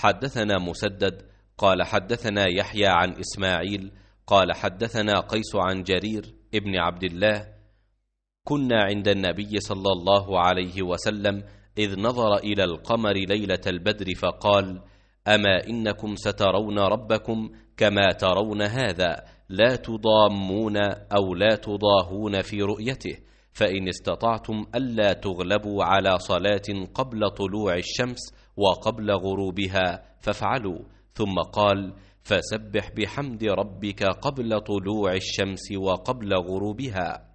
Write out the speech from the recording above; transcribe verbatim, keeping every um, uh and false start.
حدثنا مسدد قال حدثنا يحيى عن إسماعيل قال حدثنا قيس عن جرير ابن عبد الله: كنا عند النبي صلى الله عليه وسلم إذ نظر إلى القمر ليلة البدر فقال: أما إنكم سترون ربكم كما ترون هذا، لا تضامون أو لا تضاهون في رؤيته، فإن استطعتم ألا تغلبوا على صلاة قبل طلوع الشمس وقبل غروبها فافعلوا. ثم قال: فسبح بحمد ربك قبل طلوع الشمس وقبل غروبها.